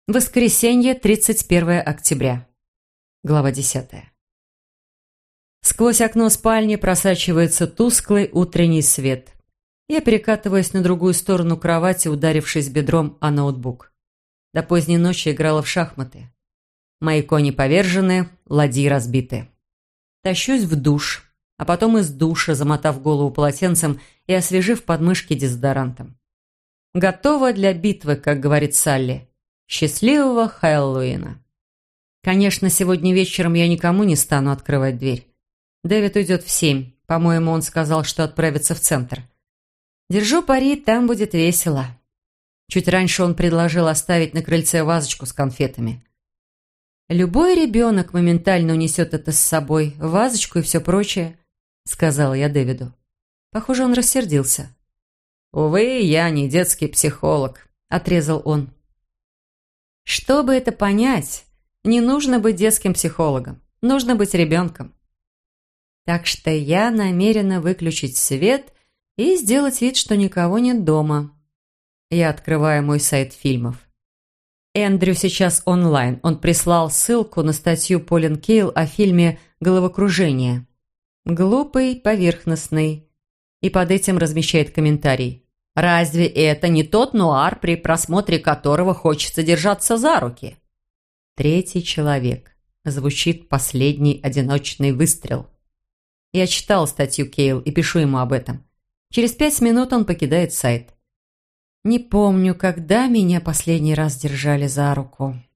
Воскресенье, 31 октября. Глава 10. Сквозь окно спальни просачивается тусклый утренний свет. Я перекатываюсь на другую сторону кровати, ударившись бедром о ноутбук. До поздней ночи играла в шахматы. Мои кони повержены, ладьи разбиты. Тащусь в душ, а потом из душа, замотав голову полотенцем и освежив подмышки дезодорантом. Готова для битвы, как говорит Салли. Счастливого Хэллоуина. Конечно, сегодня вечером я никому не стану открывать дверь. Дэвид уйдет в 7. По-моему, он сказал, что отправится в центр. Держу пари, там будет весело. Чуть раньше он предложил оставить на крыльце вазочку с конфетами. «Любой ребенок моментально унесет это с собой, вазочку и все прочее», — сказала я Дэвиду. Похоже, он рассердился. «Увы, я не детский психолог», — отрезал он. Чтобы это понять, не нужно быть детским психологом, нужно быть ребенком. Так что я намерена выключить свет и сделать вид, что никого нет дома. Я открываю мой сайт фильмов. Эндрю сейчас онлайн. Он прислал ссылку на статью Полин Кейл о фильме «Головокружение». Глупый, поверхностный. И под этим размещает комментарий. Разве это не тот нуар, при просмотре которого хочется держаться за руки? Третий человек. Звучит последний одиночный выстрел. Я читал статью Кейл и пишу ему об этом. Через 5 минут он покидает сайт. Не помню, когда меня последний раз держали за руку.